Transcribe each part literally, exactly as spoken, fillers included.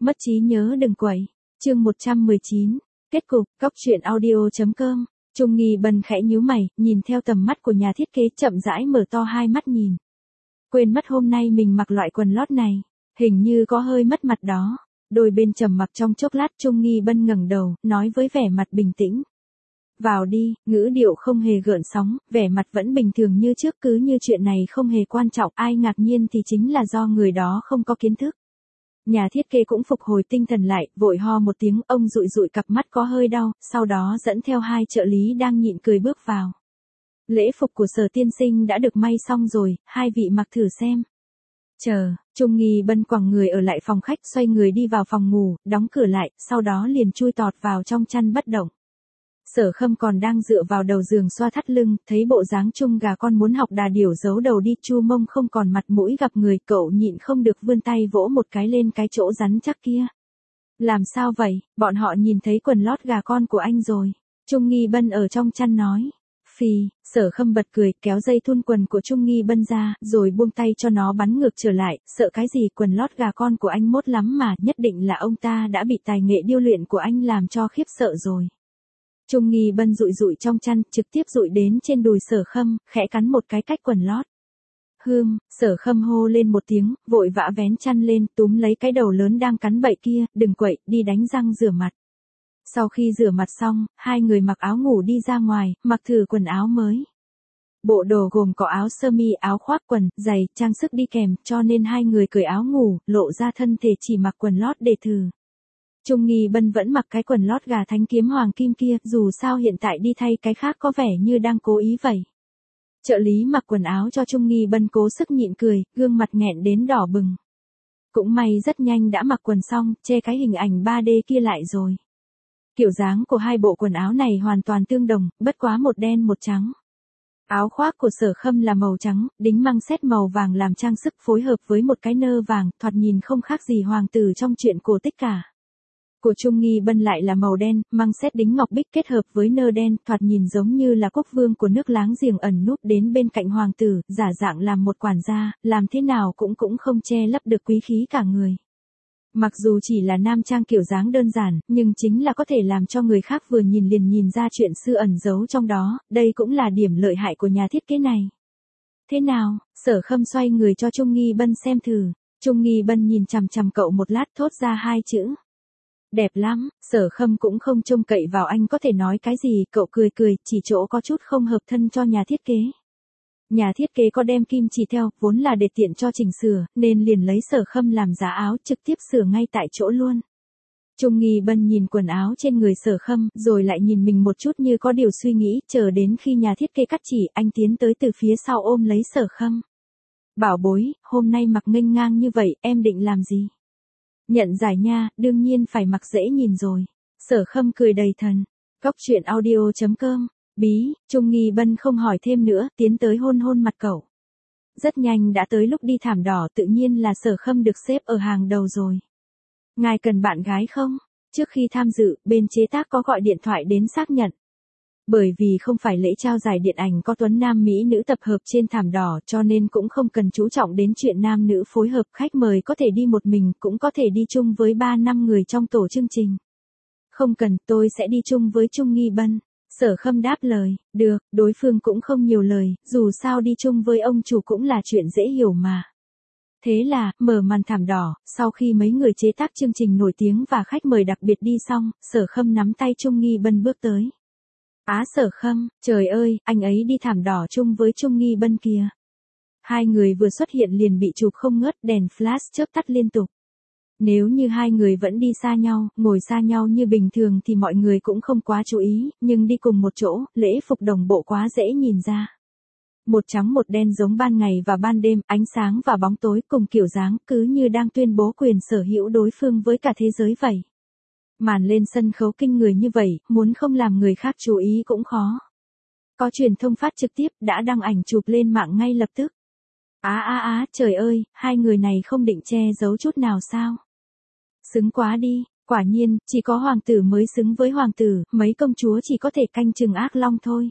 Mất trí nhớ đừng quậy. Chương một trăm mười chín. Kết cục, Cóc truyện audio chấm com. Trung Nghi Bân khẽ nhíu mày, nhìn theo tầm mắt của nhà thiết kế, chậm rãi mở to hai mắt nhìn. Quên mất hôm nay mình mặc loại quần lót này, hình như có hơi mất mặt đó. Đôi bên trầm mặc trong chốc lát, Trung Nghi Bân ngẩng đầu, nói với vẻ mặt bình tĩnh. Vào đi, ngữ điệu không hề gợn sóng, vẻ mặt vẫn bình thường như trước, cứ như chuyện này không hề quan trọng, ai ngạc nhiên thì chính là do người đó không có kiến thức. Nhà thiết kế cũng phục hồi tinh thần lại, vội ho một tiếng, ông dụi dụi cặp mắt có hơi đau, sau đó dẫn theo hai trợ lý đang nhịn cười bước vào. Lễ phục của Sở tiên sinh đã được may xong rồi, hai vị mặc thử xem. Chờ, Trung Nghi Bân quẳng người ở lại phòng khách, xoay người đi vào phòng ngủ, đóng cửa lại, sau đó liền chui tọt vào trong chăn bất động. Sở Khâm còn đang dựa vào đầu giường xoa thắt lưng, thấy bộ dáng Trung gà con muốn học đà điểu giấu đầu đi, chu mông không còn mặt mũi gặp người, cậu nhịn không được vươn tay vỗ một cái lên cái chỗ rắn chắc kia. Làm sao vậy, bọn họ nhìn thấy quần lót gà con của anh rồi. Trung Nghi Bân ở trong chăn nói. Phì, Sở Khâm bật cười, kéo dây thun quần của Trung Nghi Bân ra, rồi buông tay cho nó bắn ngược trở lại, sợ cái gì, quần lót gà con của anh mốt lắm mà, nhất định là ông ta đã bị tài nghệ điêu luyện của anh làm cho khiếp sợ rồi. Trung Nghi Bân dụi dụi trong chăn, trực tiếp dụi đến trên đùi Sở Khâm, khẽ cắn một cái cách quần lót. Hương, Sở Khâm hô lên một tiếng, vội vã vén chăn lên, túm lấy cái đầu lớn đang cắn bậy kia, đừng quậy, đi đánh răng rửa mặt. Sau khi rửa mặt xong, hai người mặc áo ngủ đi ra ngoài, mặc thử quần áo mới. Bộ đồ gồm có áo sơ mi, áo khoác, quần, giày, trang sức đi kèm, cho nên hai người cởi áo ngủ, lộ ra thân thể chỉ mặc quần lót để thử. Trung Nghi Bân vẫn mặc cái quần lót gà thánh kiếm hoàng kim kia, dù sao hiện tại đi thay cái khác có vẻ như đang cố ý vậy. Trợ lý mặc quần áo cho Trung Nghi Bân cố sức nhịn cười, gương mặt nghẹn đến đỏ bừng. Cũng may rất nhanh đã mặc quần xong, che cái hình ảnh ba D kia lại rồi. Kiểu dáng của hai bộ quần áo này hoàn toàn tương đồng, bất quá một đen một trắng. Áo khoác của Sở Khâm là màu trắng, đính măng xét màu vàng làm trang sức, phối hợp với một cái nơ vàng, thoạt nhìn không khác gì hoàng tử trong truyện cổ tích cả. Của Trung Nghi Bân lại là màu đen, măng xét đính ngọc bích kết hợp với nơ đen, thoạt nhìn giống như là quốc vương của nước láng giềng ẩn núp đến bên cạnh hoàng tử, giả dạng làm một quản gia, làm thế nào cũng cũng không che lấp được quý khí cả người. Mặc dù chỉ là nam trang kiểu dáng đơn giản, nhưng chính là có thể làm cho người khác vừa nhìn liền nhìn ra chuyện xưa ẩn giấu trong đó, đây cũng là điểm lợi hại của nhà thiết kế này. Thế nào, Sở Khâm xoay người cho Trung Nghi Bân xem thử, Trung Nghi Bân nhìn chằm chằm cậu một lát thốt ra hai chữ. Đẹp lắm, Sở Khâm cũng không trông cậy vào anh có thể nói cái gì, cậu cười cười, chỉ chỗ có chút không hợp thân cho nhà thiết kế. Nhà thiết kế có đem kim chỉ theo, vốn là để tiện cho chỉnh sửa, nên liền lấy Sở Khâm làm giá áo, trực tiếp sửa ngay tại chỗ luôn. Trung Nghi Bân nhìn quần áo trên người Sở Khâm, rồi lại nhìn mình một chút như có điều suy nghĩ, chờ đến khi nhà thiết kế cắt chỉ, anh tiến tới từ phía sau ôm lấy Sở Khâm. Bảo bối, hôm nay mặc nghênh ngang như vậy, em định làm gì? Nhận giải nha, đương nhiên phải mặc dễ nhìn rồi. Sở Khâm cười đầy thần. Cóc truyện audio chấm com. Bí, Trung Nghi Bân không hỏi thêm nữa, tiến tới hôn hôn mặt cậu. Rất nhanh đã tới lúc đi thảm đỏ, tự nhiên là Sở Khâm được xếp ở hàng đầu rồi. Ngài cần bạn gái không? Trước khi tham dự, bên chế tác có gọi điện thoại đến xác nhận. Bởi vì không phải lễ trao giải điện ảnh có tuấn nam mỹ nữ tập hợp trên thảm đỏ, cho nên cũng không cần chú trọng đến chuyện nam nữ phối hợp, khách mời có thể đi một mình, cũng có thể đi chung với ba năm người trong tổ chương trình. Không cần, tôi sẽ đi chung với Trung Nghi Bân. Sở Khâm đáp lời, được, đối phương cũng không nhiều lời, dù sao đi chung với ông chủ cũng là chuyện dễ hiểu mà. Thế là, mở màn thảm đỏ, sau khi mấy người chế tác chương trình nổi tiếng và khách mời đặc biệt đi xong, Sở Khâm nắm tay Trung Nghi Bân bước tới. Á Sở Khâm, trời ơi, anh ấy đi thảm đỏ chung với Trung Nghi Bân kìa. Hai người vừa xuất hiện liền bị chụp không ngớt, đèn flash chớp tắt liên tục. Nếu như hai người vẫn đi xa nhau, ngồi xa nhau như bình thường thì mọi người cũng không quá chú ý, nhưng đi cùng một chỗ, lễ phục đồng bộ quá dễ nhìn ra. Một trắng một đen giống ban ngày và ban đêm, ánh sáng và bóng tối cùng kiểu dáng, cứ như đang tuyên bố quyền sở hữu đối phương với cả thế giới vậy. Màn lên sân khấu kinh người như vậy, muốn không làm người khác chú ý cũng khó. Có truyền thông phát trực tiếp, đã đăng ảnh chụp lên mạng ngay lập tức. Á á á, trời ơi, hai người này không định che giấu chút nào sao? Xứng quá đi, quả nhiên, chỉ có hoàng tử mới xứng với hoàng tử, mấy công chúa chỉ có thể canh chừng ác long thôi.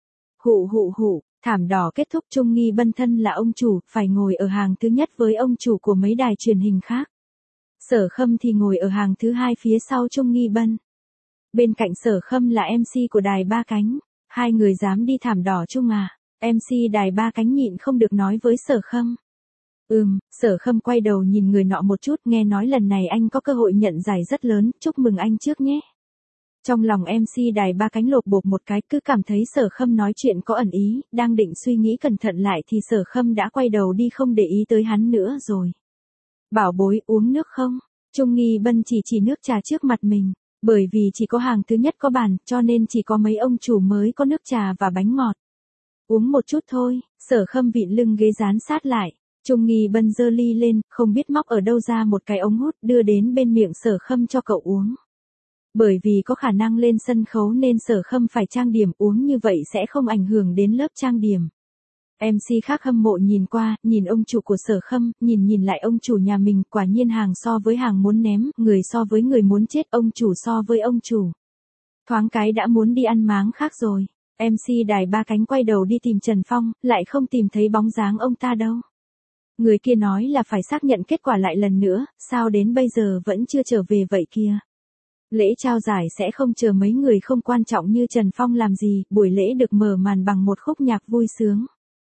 Hụ hụ hụ, thảm đỏ kết thúc, Trung Nghi Bân thân là ông chủ, phải ngồi ở hàng thứ nhất với ông chủ của mấy đài truyền hình khác. Sở Khâm thì ngồi ở hàng thứ hai phía sau Trung Nghi Bân. Bên cạnh Sở Khâm là em xê của đài Ba Cánh. Hai người dám đi thảm đỏ chung à? em xê đài Ba Cánh nhịn không được nói với Sở Khâm. Ừm, Sở Khâm quay đầu nhìn người nọ một chút, nghe nói lần này anh có cơ hội nhận giải rất lớn, chúc mừng anh trước nhé. Trong lòng em xê đài Ba Cánh lột bột một cái, cứ cảm thấy Sở Khâm nói chuyện có ẩn ý, đang định suy nghĩ cẩn thận lại thì Sở Khâm đã quay đầu đi không để ý tới hắn nữa rồi. Bảo bối, uống nước không? Trung Nghi Bân chỉ chỉ nước trà trước mặt mình. Bởi vì chỉ có hàng thứ nhất có bàn, cho nên chỉ có mấy ông chủ mới có nước trà và bánh ngọt. Uống một chút thôi. Sở Khâm vịn lưng ghế dán sát lại. Trung Nghi Bân giơ ly lên, không biết móc ở đâu ra một cái ống hút đưa đến bên miệng Sở Khâm cho cậu uống. Bởi vì có khả năng lên sân khấu nên Sở Khâm phải trang điểm, uống như vậy sẽ không ảnh hưởng đến lớp trang điểm. em xê khác hâm mộ nhìn qua, nhìn ông chủ của Sở Khâm, nhìn nhìn lại ông chủ nhà mình, quả nhiên hàng so với hàng muốn ném, người so với người muốn chết, ông chủ so với ông chủ. Thoáng cái đã muốn đi ăn máng khác rồi. em xê đài Ba Cánh quay đầu đi tìm Trần Phong, lại không tìm thấy bóng dáng ông ta đâu. Người kia nói là phải xác nhận kết quả lại lần nữa, sao đến bây giờ vẫn chưa trở về vậy kia. Lễ trao giải sẽ không chờ mấy người không quan trọng như Trần Phong làm gì, buổi lễ được mở màn bằng một khúc nhạc vui sướng.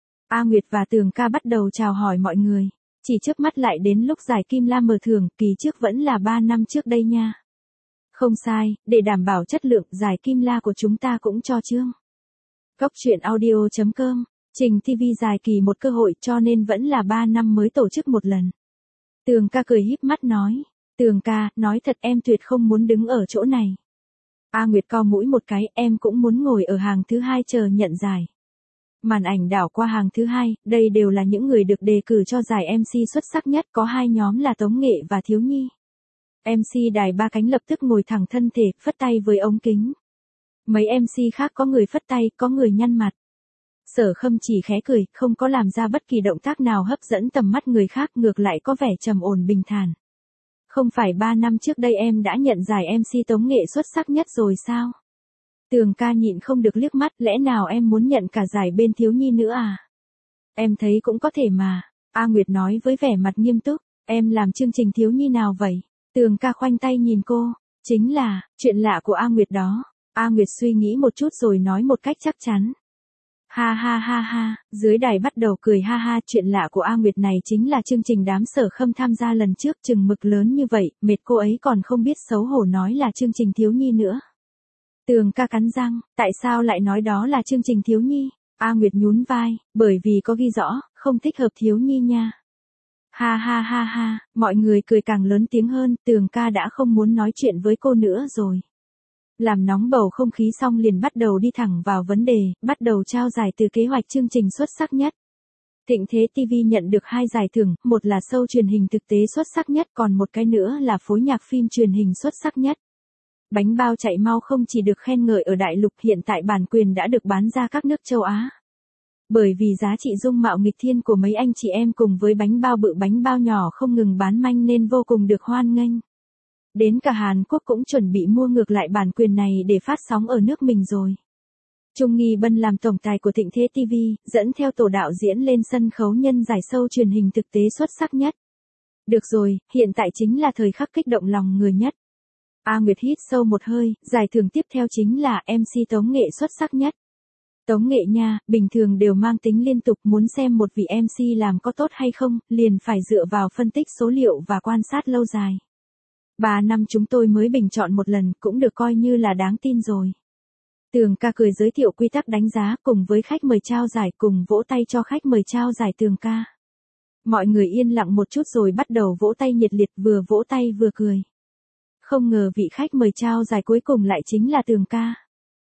A Nguyệt và Tường Ca bắt đầu chào hỏi mọi người. Chỉ chớp mắt lại đến lúc giải Kim La mở thưởng, kỳ trước vẫn là ba năm trước đây nha. Không sai, để đảm bảo chất lượng, giải Kim La của chúng ta cũng cho chương. Góc truyện audio chấm com, trình ti vi dài kỳ một cơ hội cho nên vẫn là ba năm mới tổ chức một lần. Tường Ca cười híp mắt nói. Tường Ca, nói thật em tuyệt không muốn đứng ở chỗ này. A Nguyệt cau mũi một cái, em cũng muốn ngồi ở hàng thứ hai chờ nhận giải. Màn ảnh đảo qua hàng thứ hai, đây đều là những người được đề cử cho giải em xê xuất sắc nhất, có hai nhóm là Tống Nghệ và Thiếu Nhi. em xê đài Ba Cánh lập tức ngồi thẳng thân thể, phất tay với ống kính. Mấy em xê khác có người phất tay, có người nhăn mặt. Sở Khâm chỉ khẽ cười, không có làm ra bất kỳ động tác nào hấp dẫn tầm mắt người khác, ngược lại có vẻ trầm ổn bình thản. Không phải ba năm trước đây em đã nhận giải em xê Tống Nghệ xuất sắc nhất rồi sao? Tường Ca nhịn không được liếc mắt, lẽ nào em muốn nhận cả giải bên Thiếu Nhi nữa à? Em thấy cũng có thể mà. A Nguyệt nói với vẻ mặt nghiêm túc, em làm chương trình Thiếu Nhi nào vậy? Tường Ca khoanh tay nhìn cô, chính là, chuyện lạ của A Nguyệt đó. A Nguyệt suy nghĩ một chút rồi nói một cách chắc chắn. Ha ha ha ha, dưới đài bắt đầu cười ha ha, chuyện lạ của A Nguyệt này chính là chương trình đám Sở Khâm tham gia lần trước, chừng mực lớn như vậy, mệt cô ấy còn không biết xấu hổ nói là chương trình Thiếu Nhi nữa. Tường Ca cắn răng, tại sao lại nói đó là chương trình Thiếu Nhi? A Nguyệt nhún vai, bởi vì có ghi rõ, không thích hợp Thiếu Nhi nha. Ha ha ha ha, mọi người cười càng lớn tiếng hơn, Tường Ca đã không muốn nói chuyện với cô nữa rồi. Làm nóng bầu không khí xong liền bắt đầu đi thẳng vào vấn đề, bắt đầu trao giải từ kế hoạch chương trình xuất sắc nhất. Thịnh Thế ti vi nhận được hai giải thưởng, một là show truyền hình thực tế xuất sắc nhất, còn một cái nữa là phối nhạc phim truyền hình xuất sắc nhất. Bánh bao chạy mau không chỉ được khen ngợi ở đại lục, hiện tại bản quyền đã được bán ra các nước châu Á. Bởi vì giá trị dung mạo nghịch thiên của mấy anh chị em cùng với bánh bao bự bánh bao nhỏ không ngừng bán manh nên vô cùng được hoan nghênh. Đến cả Hàn Quốc cũng chuẩn bị mua ngược lại bản quyền này để phát sóng ở nước mình rồi. Trung Nghi Bân làm tổng tài của Thịnh Thế ti vi, dẫn theo tổ đạo diễn lên sân khấu nhân giải show truyền hình thực tế xuất sắc nhất. Được rồi, hiện tại chính là thời khắc kích động lòng người nhất. A Nguyệt hít sâu một hơi, giải thưởng tiếp theo chính là em xê Tống Nghệ xuất sắc nhất. Tống Nghệ nha, bình thường đều mang tính liên tục, muốn xem một vị em xê làm có tốt hay không, liền phải dựa vào phân tích số liệu và quan sát lâu dài. Ba năm chúng tôi mới bình chọn một lần, cũng được coi như là đáng tin rồi. Tường Ca cười giới thiệu quy tắc đánh giá cùng với khách mời trao giải, cùng vỗ tay cho khách mời trao giải Tường Ca. Mọi người yên lặng một chút rồi bắt đầu vỗ tay nhiệt liệt, vừa vỗ tay vừa cười. Không ngờ vị khách mời trao giải cuối cùng lại chính là Tường Ca.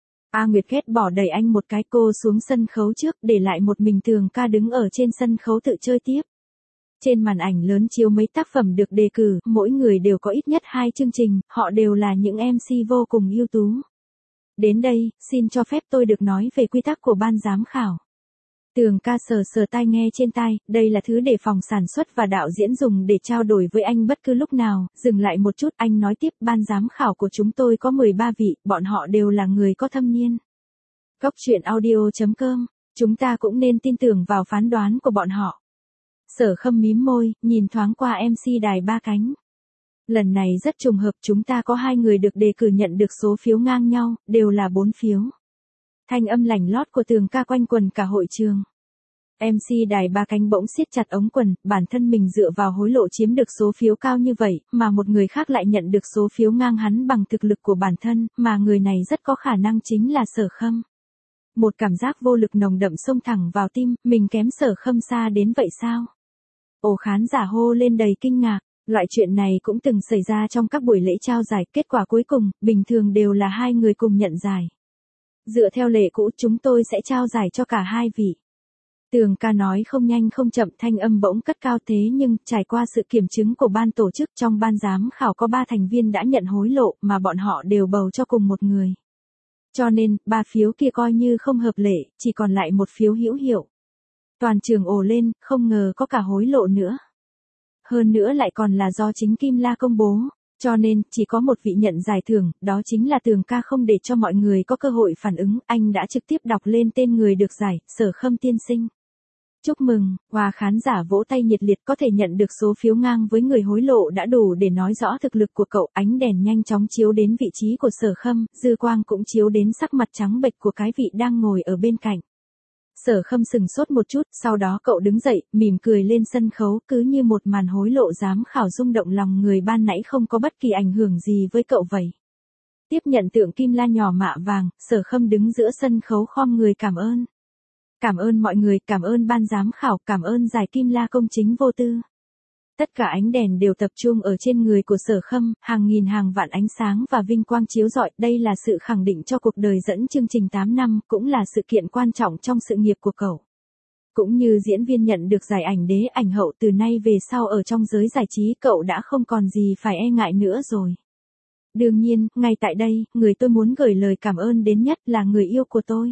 A Nguyệt ghét bỏ đẩy anh một cái, cô xuống sân khấu trước, để lại một mình Tường Ca đứng ở trên sân khấu tự chơi tiếp. Trên màn ảnh lớn chiếu mấy tác phẩm được đề cử, mỗi người đều có ít nhất hai chương trình, họ đều là những em xê vô cùng ưu tú. Đến đây, xin cho phép tôi được nói về quy tắc của ban giám khảo. Tường Ca sờ sờ tai nghe trên tai, đây là thứ để phòng sản xuất và đạo diễn dùng để trao đổi với anh bất cứ lúc nào. Dừng lại một chút, anh nói tiếp, ban giám khảo của chúng tôi có mười ba vị, bọn họ đều là người có thâm niên. Góc truyện audio chấm com, chúng ta cũng nên tin tưởng vào phán đoán của bọn họ. Sở Khâm mím môi, nhìn thoáng qua em xê đài Ba Cánh. Lần này rất trùng hợp, chúng ta có hai người được đề cử nhận được số phiếu ngang nhau, đều là bốn phiếu. Thanh âm lảnh lót của Tường ca quanh quần cả hội trường. em xê đài ba cánh bỗng siết chặt ống quần, bản thân mình dựa vào hối lộ chiếm được số phiếu cao như vậy, mà một người khác lại nhận được số phiếu ngang hắn bằng thực lực của bản thân, mà người này rất có khả năng chính là Sở Khâm. Một cảm giác vô lực nồng đậm xông thẳng vào tim, mình kém Sở Khâm xa đến vậy sao? Ồ, khán giả hô lên đầy kinh ngạc. Loại chuyện này cũng từng xảy ra trong các buổi lễ trao giải, kết quả cuối cùng, bình thường đều là hai người cùng nhận giải. Dựa theo lệ cũ, chúng tôi sẽ trao giải cho cả hai vị. Tường ca nói không nhanh không chậm, thanh âm bỗng cất cao, thế nhưng, trải qua sự kiểm chứng của ban tổ chức, trong ban giám khảo có ba thành viên đã nhận hối lộ, mà bọn họ đều bầu cho cùng một người. Cho nên, ba phiếu kia coi như không hợp lệ, chỉ còn lại một phiếu hữu hiệu. Toàn trường ồ lên, không ngờ có cả hối lộ nữa. Hơn nữa lại còn là do chính Kim La công bố, cho nên, chỉ có một vị nhận giải thưởng, đó chính là Tường ca. Không để cho mọi người có cơ hội phản ứng, anh đã trực tiếp đọc lên tên người được giải, Sở Khâm tiên sinh. Chúc mừng, và khán giả vỗ tay nhiệt liệt, có thể nhận được số phiếu ngang với người hối lộ đã đủ để nói rõ thực lực của cậu. Ánh đèn nhanh chóng chiếu đến vị trí của Sở Khâm, dư quang cũng chiếu đến sắc mặt trắng bệch của cái vị đang ngồi ở bên cạnh. Sở Khâm sừng sốt một chút, sau đó cậu đứng dậy, mỉm cười lên sân khấu, cứ như một màn hối lộ giám khảo rung động lòng người ban nãy không có bất kỳ ảnh hưởng gì với cậu vậy. Tiếp nhận tượng kim la nhỏ mạ vàng, Sở Khâm đứng giữa sân khấu khom người cảm ơn. Cảm ơn mọi người, cảm ơn ban giám khảo, cảm ơn giải kim la công chính vô tư. Tất cả ánh đèn đều tập trung ở trên người của Sở Khâm, hàng nghìn hàng vạn ánh sáng và vinh quang chiếu rọi, đây là sự khẳng định cho cuộc đời dẫn chương trình tám năm, cũng là sự kiện quan trọng trong sự nghiệp của cậu. Cũng như diễn viên nhận được giải ảnh đế ảnh hậu, từ nay về sau ở trong giới giải trí cậu đã không còn gì phải e ngại nữa rồi. Đương nhiên, ngay tại đây, người tôi muốn gửi lời cảm ơn đến nhất là người yêu của tôi.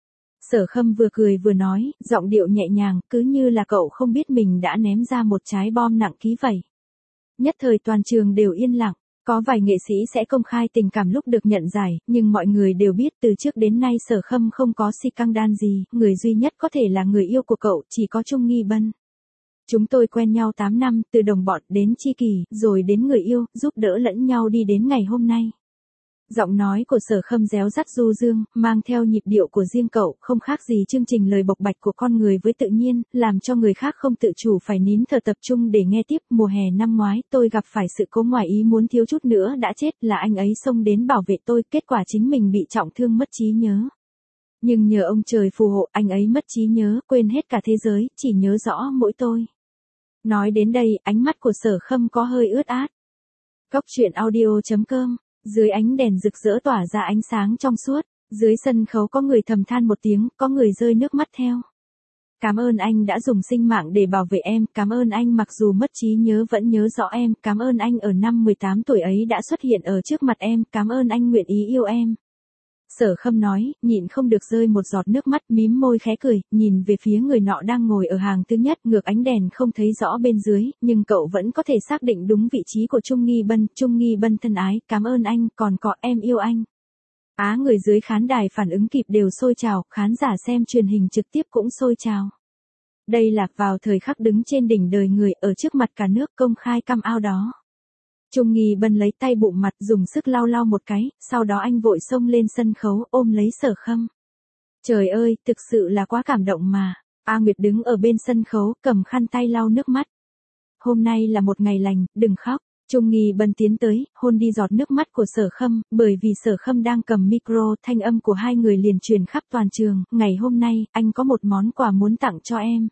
Sở Khâm vừa cười vừa nói, giọng điệu nhẹ nhàng, cứ như là cậu không biết mình đã ném ra một trái bom nặng ký vậy. Nhất thời toàn trường đều yên lặng, có vài nghệ sĩ sẽ công khai tình cảm lúc được nhận giải, nhưng mọi người đều biết từ trước đến nay Sở Khâm không có scandal gì, người duy nhất có thể là người yêu của cậu, chỉ có Chung Nghi Bân. Chúng tôi quen nhau tám năm, từ đồng bọn đến tri kỷ, rồi đến người yêu, giúp đỡ lẫn nhau đi đến ngày hôm nay. Giọng nói của Sở Khâm réo rắt du dương, mang theo nhịp điệu của riêng cậu, không khác gì chương trình lời bộc bạch của con người với tự nhiên, làm cho người khác không tự chủ phải nín thở tập trung để nghe tiếp. Mùa hè năm ngoái, tôi gặp phải sự cố ngoài ý muốn, thiếu chút nữa đã chết, là anh ấy xông đến bảo vệ tôi, kết quả chính mình bị trọng thương mất trí nhớ. Nhưng nhờ ông trời phù hộ, anh ấy mất trí nhớ, quên hết cả thế giới, chỉ nhớ rõ mỗi tôi. Nói đến đây, ánh mắt của Sở Khâm có hơi ướt át. Cóc truyện audio chấm com. Dưới ánh đèn rực rỡ tỏa ra ánh sáng trong suốt, dưới sân khấu có người thầm than một tiếng, có người rơi nước mắt theo. Cảm ơn anh đã dùng sinh mạng để bảo vệ em, cảm ơn anh mặc dù mất trí nhớ vẫn nhớ rõ em, cảm ơn anh ở năm mười tám tuổi ấy đã xuất hiện ở trước mặt em, cảm ơn anh nguyện ý yêu em. Sở Khâm nói, nhịn không được rơi một giọt nước mắt, mím môi khẽ cười, nhìn về phía người nọ đang ngồi ở hàng thứ nhất, ngược ánh đèn không thấy rõ bên dưới, nhưng cậu vẫn có thể xác định đúng vị trí của Chung Nghi Bân. Chung Nghi Bân thân ái, cảm ơn anh, còn có em yêu anh. Á, người dưới khán đài phản ứng kịp đều sôi trào, khán giả xem truyền hình trực tiếp cũng sôi trào. Đây là vào thời khắc đứng trên đỉnh đời người, ở trước mặt cả nước công khai căm ao đó. Chung Nghi Bân lấy tay bụm mặt, dùng sức lau lau một cái, sau đó anh vội xông lên sân khấu, ôm lấy Sở Khâm. Trời ơi, thực sự là quá cảm động mà. A Nguyệt đứng ở bên sân khấu, cầm khăn tay lau nước mắt. Hôm nay là một ngày lành, đừng khóc. Chung Nghi Bân tiến tới, hôn đi giọt nước mắt của Sở Khâm, bởi vì Sở Khâm đang cầm micro, thanh âm của hai người liền truyền khắp toàn trường. Ngày hôm nay, anh có một món quà muốn tặng cho em.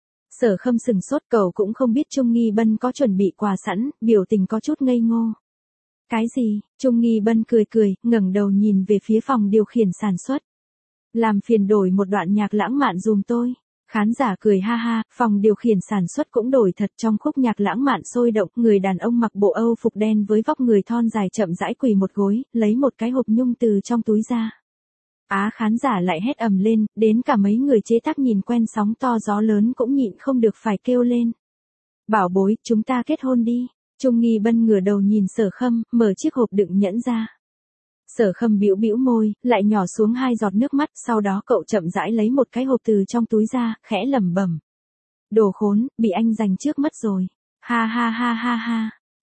Sở Khâm sừng sốt, cậu cũng không biết Chung Nghi Bân có chuẩn bị quà sẵn, biểu tình có chút ngây ngô. Cái gì? Chung Nghi Bân cười cười, ngẩng đầu nhìn về phía phòng điều khiển sản xuất. Làm phiền đổi một đoạn nhạc lãng mạn dùm tôi. Khán giả cười ha ha, phòng điều khiển sản xuất cũng đổi thật. Trong khúc nhạc lãng mạn sôi động, người đàn ông mặc bộ Âu phục đen với vóc người thon dài chậm rãi quỳ một gối, lấy một cái hộp nhung từ trong túi ra. Á, khán giả lại hét ầm lên, đến cả mấy người chế tác nhìn quen sóng to gió lớn cũng nhịn không được phải kêu lên. Bảo bối, chúng ta kết hôn đi. Chung Nghi Bân ngửa đầu nhìn Sở Khâm, mở chiếc hộp đựng nhẫn ra. Sở Khâm bĩu bĩu môi, lại nhỏ xuống hai giọt nước mắt, sau đó cậu chậm rãi lấy một cái hộp từ trong túi ra, khẽ lẩm bẩm. Đồ khốn, bị anh giành trước mất rồi. Ha ha ha ha ha.